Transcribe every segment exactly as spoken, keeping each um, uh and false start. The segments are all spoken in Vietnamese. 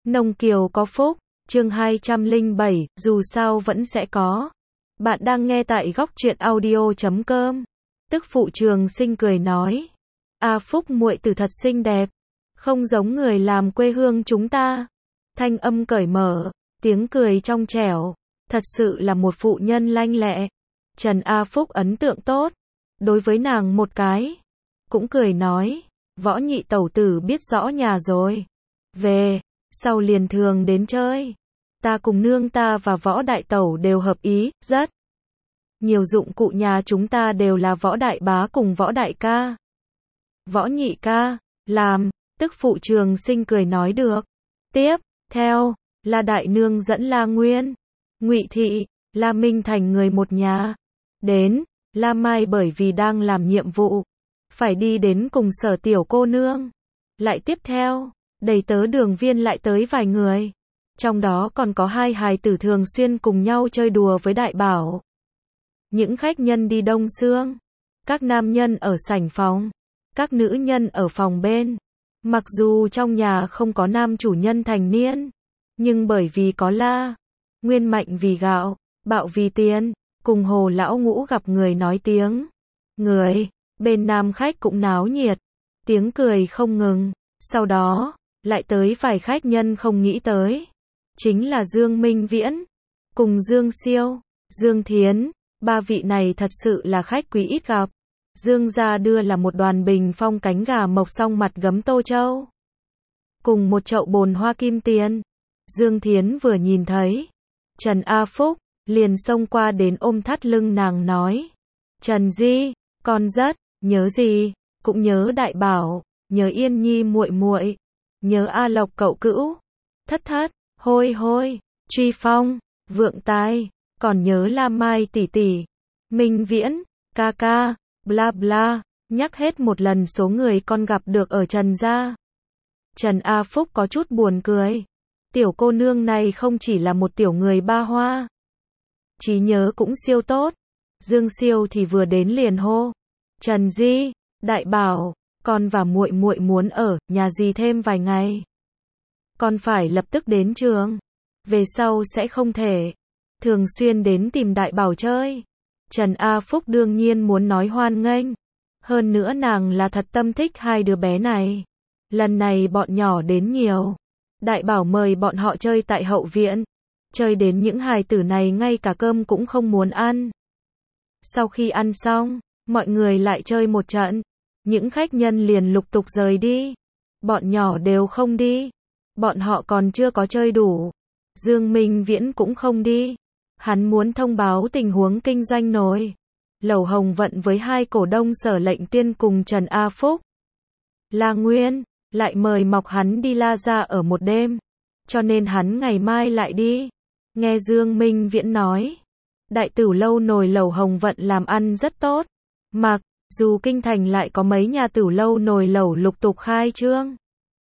Nông Kiều có phúc, chương hai trăm lẻ bảy, dù sao vẫn sẽ có. Bạn đang nghe tại góc truyện audio chấm com. Tức phụ Trường Sinh cười nói, A Phúc muội tử thật xinh đẹp, không giống người làm quê hương chúng ta. Thanh âm cởi mở, tiếng cười trong trẻo, thật sự là một phụ nhân lanh lẹ. Trần A Phúc ấn tượng tốt, đối với nàng một cái, cũng cười nói, Võ nhị tẩu tử biết rõ nhà rồi. Về, sau liền thường đến chơi. Ta cùng nương ta và Võ đại tẩu đều hợp ý, rất nhiều dụng cụ nhà chúng ta đều là Võ đại bá cùng Võ đại ca. Võ nhị ca, làm, tức phụ Trường Sinh cười nói được. Tiếp theo, là đại nương dẫn La Nguyên, Ngụy Thị, La Minh thành người một nhà. Đến, La Mai bởi vì đang làm nhiệm vụ, phải đi đến cùng Sở tiểu cô nương. Lại tiếp theo, đầy tớ Đường Viên lại tới vài người. Trong đó còn có hai hài tử thường xuyên cùng nhau chơi đùa với Đại Bảo. Những khách nhân đi đông xương, các nam nhân ở sảnh phòng, các nữ nhân ở phòng bên. Mặc dù trong nhà không có nam chủ nhân thành niên, nhưng bởi vì có La Nguyên mạnh vì gạo, Bạo vì tiền, cùng Hồ lão ngũ gặp người nói tiếng người, bên nam khách cũng náo nhiệt, tiếng cười không ngừng. Sau đó, lại tới vài khách nhân không nghĩ tới, chính là Dương Minh Viễn, cùng Dương Siêu, Dương Thiến, ba vị này thật sự là khách quý ít gặp. Dương gia đưa là một đoàn bình phong cánh gà mộc song mặt gấm tô châu, cùng một chậu bồn hoa kim tiền. Dương Thiến vừa nhìn thấy Trần A Phúc, liền xông qua đến ôm thắt lưng nàng nói, Trần Di, con rất nhớ gì, cũng nhớ Đại Bảo, nhớ Yên Nhi muội muội, nhớ A Lộc cậu cữu, Thất Thất, Hôi Hôi, Truy Phong, Vượng Tai, còn nhớ La Mai tỷ tỷ, Minh Viễn, ca ca, bla bla, nhắc hết một lần số người con gặp được ở Trần gia. Trần A Phúc có chút buồn cười, tiểu cô nương này không chỉ là một tiểu người ba hoa, trí nhớ cũng siêu tốt. Dương Siêu thì vừa đến liền hô, Trần Di, Đại Bảo, con và muội muội muốn ở nhà dì thêm vài ngày. Con phải lập tức đến trường, về sau sẽ không thể thường xuyên đến tìm Đại Bảo chơi. Trần A Phúc đương nhiên muốn nói hoan nghênh, hơn nữa nàng là thật tâm thích hai đứa bé này. Lần này bọn nhỏ đến nhiều, Đại Bảo mời bọn họ chơi tại hậu viện, chơi đến những hài tử này ngay cả cơm cũng không muốn ăn. Sau khi ăn xong, mọi người lại chơi một trận, những khách nhân liền lục tục rời đi. Bọn nhỏ đều không đi, bọn họ còn chưa có chơi đủ. Dương Minh Viễn cũng không đi, hắn muốn thông báo tình huống kinh doanh nồi lẩu Hồng Vận với hai cổ đông Sở Lệnh Tiên cùng Trần A Phúc. La Nguyên lại mời mọc hắn đi La gia ở một đêm, cho nên hắn ngày mai lại đi. Nghe Dương Minh Viễn nói, đại tử lâu nồi lẩu Hồng Vận làm ăn rất tốt, mặc dù kinh thành lại có mấy nhà tử lâu nồi lẩu lục tục khai trương,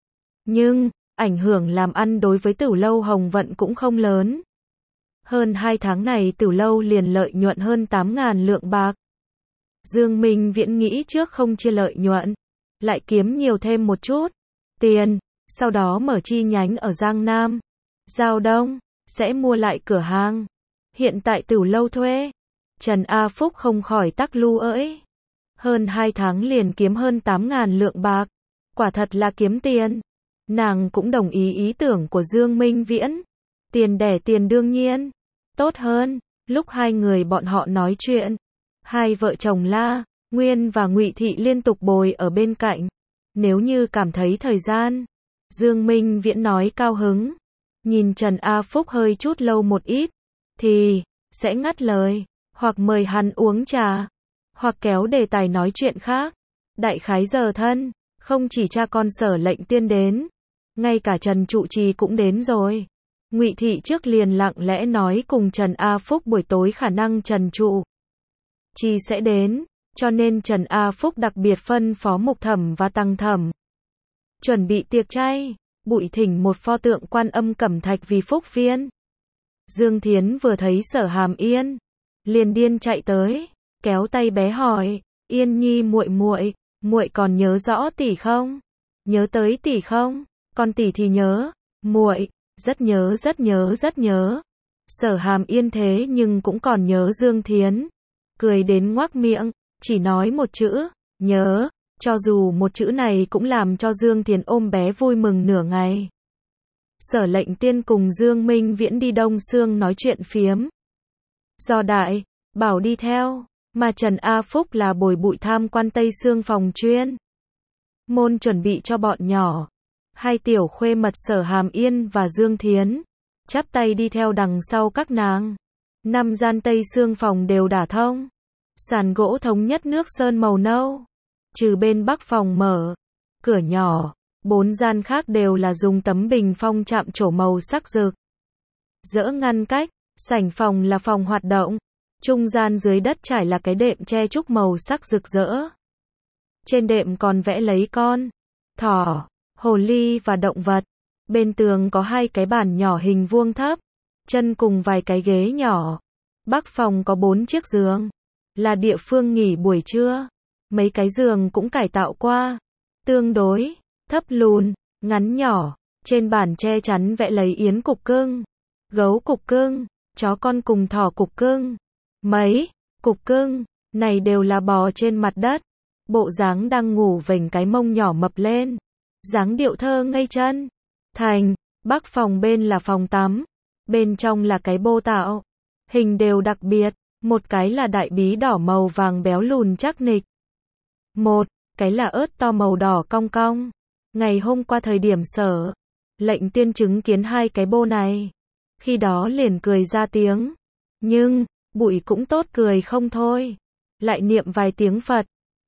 nhưng ảnh hưởng làm ăn đối với tử lâu Hồng Vận cũng không lớn. Hơn hai tháng này tử lâu liền lợi nhuận hơn tám ngàn lượng bạc. Dương Minh Viễn nghĩ trước không chia lợi nhuận, lại kiếm nhiều thêm một chút tiền, sau đó mở chi nhánh ở Giang Nam, Giao Đông, sẽ mua lại cửa hàng. Hiện tại tử lâu thuê, Trần A Phúc không khỏi tắc lu ỡi. Hơn hai tháng liền kiếm hơn tám ngàn lượng bạc, quả thật là kiếm tiền. Nàng cũng đồng ý ý tưởng của Dương Minh Viễn, tiền đẻ tiền đương nhiên tốt hơn. Lúc hai người bọn họ nói chuyện, hai vợ chồng La Nguyên và Ngụy Thị liên tục bồi ở bên cạnh. Nếu như cảm thấy thời gian, Dương Minh Viễn nói cao hứng, nhìn Trần A Phúc hơi chút lâu một ít, thì sẽ ngắt lời, hoặc mời hắn uống trà, hoặc kéo đề tài nói chuyện khác. Đại khái giờ thân, không chỉ cha con Sở Lệnh Tiên đến, ngay cả Trần trụ trì cũng đến rồi. Ngụy Thị trước liền lặng lẽ nói cùng Trần A Phúc buổi tối khả năng Trần trụ trì sẽ đến, cho nên Trần A Phúc đặc biệt phân phó Mục Thẩm và Tăng Thẩm chuẩn bị tiệc chay, bụi thỉnh một pho tượng Quan Âm cẩm thạch vì phúc viên. Dương Thiến vừa thấy Sở Hàm Yên, liền điên chạy tới, kéo tay bé hỏi, Yên Nhi muội muội, muội còn nhớ rõ tỷ không? Nhớ tới tỷ không? Con tỷ thì nhớ, muội, Rất nhớ rất nhớ rất nhớ. Sở Hàm Yên thế nhưng cũng còn nhớ Dương Thiến. Cười đến ngoác miệng, chỉ nói một chữ, nhớ, cho dù một chữ này cũng làm cho Dương Thiến ôm bé vui mừng nửa ngày. Sở Lệnh Tiên cùng Dương Minh Viễn đi Đông Sương nói chuyện phiếm. Do Đại bảo đi theo, mà Trần A Phúc là bồi bụi tham quan Tây Sương phòng chuyên môn chuẩn bị cho bọn nhỏ. Hai tiểu khuê mật Sở Hàm Yên và Dương Thiến chắp tay đi theo đằng sau các nàng. Năm gian Tây Sương phòng đều đả thông, sàn gỗ thống nhất nước sơn màu nâu, trừ bên Bắc phòng mở cửa nhỏ, bốn gian khác đều là dùng tấm bình phong chạm trổ màu sắc rực rỡ ngăn cách. Sảnh phòng là phòng hoạt động, trung gian dưới đất trải là cái đệm tre trúc màu sắc rực rỡ. Trên đệm còn vẽ lấy con thỏ, hồ ly và động vật. Bên tường có hai cái bàn nhỏ hình vuông thấp, chân cùng vài cái ghế nhỏ. Bắc phòng có bốn chiếc giường, là địa phương nghỉ buổi trưa. Mấy cái giường cũng cải tạo qua, tương đối thấp lùn, ngắn nhỏ. Trên bàn che chắn vẽ lấy yến cục cưng, gấu cục cưng, chó con cùng thỏ cục cưng. Mấy cục cưng này đều là bò trên mặt đất, bộ dáng đang ngủ vểnh cái mông nhỏ mập lên, dáng điệu thơ ngây chân. Thành Bắc phòng bên là phòng tắm, bên trong là cái bô tạo, hình đều đặc biệt, một cái là đại bí đỏ màu vàng béo lùn chắc nịch, một cái là ớt to màu đỏ cong cong. Ngày hôm qua thời điểm Sở Lệnh Tiên chứng kiến hai cái bô này, khi đó liền cười ra tiếng, nhưng bụi cũng tốt cười không thôi, lại niệm vài tiếng Phật.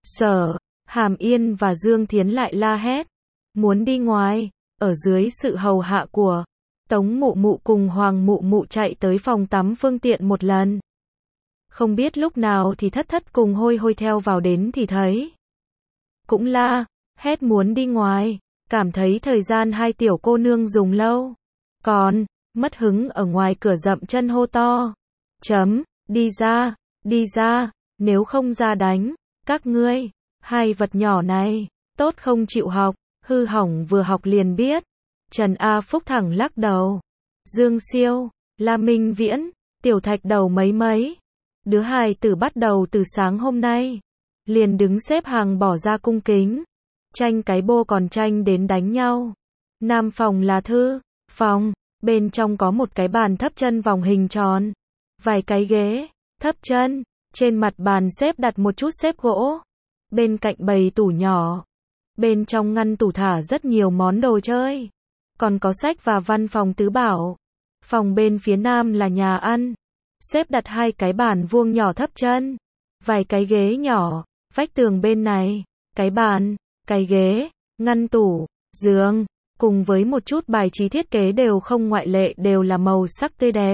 Sở Hàm Yên và Dương Thiến lại la hét, muốn đi ngoài. Ở dưới sự hầu hạ của Tống Mụ Mụ cùng Hoàng Mụ Mụ chạy tới phòng tắm phương tiện một lần. Không biết lúc nào thì Thất Thất cùng Hôi Hôi theo vào đến thì thấy, cũng la hét muốn đi ngoài, cảm thấy thời gian hai tiểu cô nương dùng lâu, còn mất hứng ở ngoài cửa dậm chân hô to, chấm, đi ra, đi ra, nếu không ra đánh các ngươi. Hai vật nhỏ này tốt không chịu học, hư hỏng vừa học liền biết. Trần A Phúc thẳng lắc đầu. Dương Siêu, La Minh Viễn, Tiểu Thạch đầu mấy mấy đứa hài tử bắt đầu từ sáng hôm nay liền đứng xếp hàng bỏ ra cung kính, tranh cái bô còn tranh đến đánh nhau. Nam phòng là thư phòng, bên trong có một cái bàn thấp chân vòng hình tròn, vài cái ghế thấp chân, trên mặt bàn xếp đặt một chút xếp gỗ, bên cạnh bày tủ nhỏ, bên trong ngăn tủ thả rất nhiều món đồ chơi, còn có sách và văn phòng tứ bảo. Phòng bên phía nam là nhà ăn, xếp đặt hai cái bàn vuông nhỏ thấp chân, vài cái ghế nhỏ. Vách tường bên này, cái bàn, cái ghế, ngăn tủ, giường, cùng với một chút bài trí thiết kế đều không ngoại lệ đều là màu sắc tươi đẹp.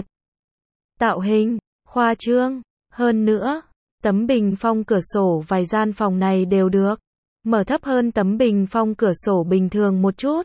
Tạo hình khoa trương, hơn nữa, tấm bình phong cửa sổ vài gian phòng này đều được mở thấp hơn tấm bình phong cửa sổ bình thường một chút,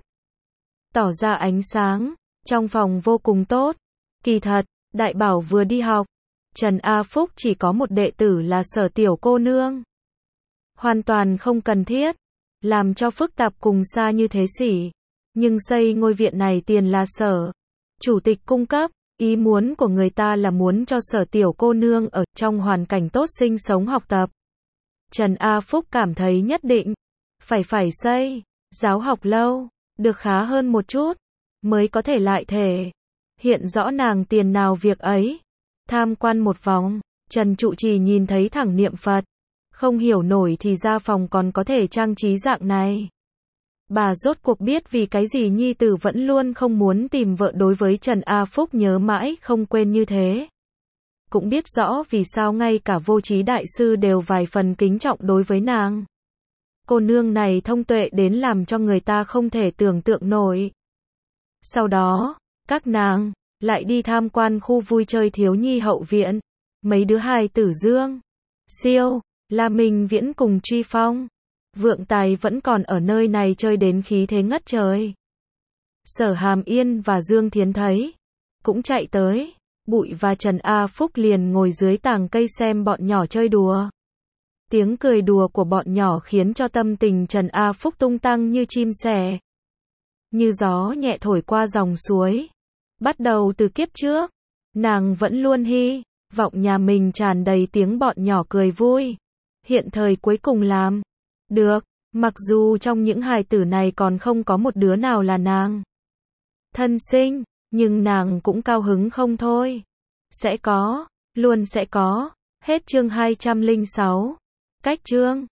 tỏ ra ánh sáng trong phòng vô cùng tốt. Kỳ thật, Đại Bảo vừa đi học, Trần A Phúc chỉ có một đệ tử là Sở tiểu cô nương, hoàn toàn không cần thiết làm cho phức tạp cùng xa như thế xỉ. Nhưng xây ngôi viện này tiền là Sở chủ tịch cung cấp, ý muốn của người ta là muốn cho Sở tiểu cô nương ở trong hoàn cảnh tốt sinh sống học tập. Trần A Phúc cảm thấy nhất định phải phải xây giáo học lâu, được khá hơn một chút, mới có thể lại thể hiện rõ nàng tiền nào việc ấy. Tham quan một vòng, Trần Trụ Trì nhìn thấy thẳng niệm Phật, không hiểu nổi thì ra phòng còn có thể trang trí dạng này. Bà rốt cuộc biết vì cái gì nhi tử vẫn luôn không muốn tìm vợ đối với Trần A Phúc nhớ mãi không quên như thế. Cũng biết rõ vì sao ngay cả Vô Trí đại sư đều vài phần kính trọng đối với nàng. Cô nương này thông tuệ đến làm cho người ta không thể tưởng tượng nổi. Sau đó, các nàng lại đi tham quan khu vui chơi thiếu nhi hậu viện. Mấy đứa hài tử Dương Siêu, La Minh Viễn cùng Truy Phong, Vượng Tài vẫn còn ở nơi này chơi đến khí thế ngất trời. Sở Hàm Yên và Dương Thiến thấy, cũng chạy tới. Bụi và Trần A Phúc liền ngồi dưới tàng cây xem bọn nhỏ chơi đùa. Tiếng cười đùa của bọn nhỏ khiến cho tâm tình Trần A Phúc tung tăng như chim sẻ, như gió nhẹ thổi qua dòng suối. Bắt đầu từ kiếp trước, nàng vẫn luôn hy vọng nhà mình tràn đầy tiếng bọn nhỏ cười vui. Hiện thời cuối cùng làm được, mặc dù trong những hài tử này còn không có một đứa nào là nàng thân sinh, nhưng nàng cũng cao hứng không thôi. Sẽ có, luôn sẽ có. Hết chương hai trăm lẻ sáu. Cách chương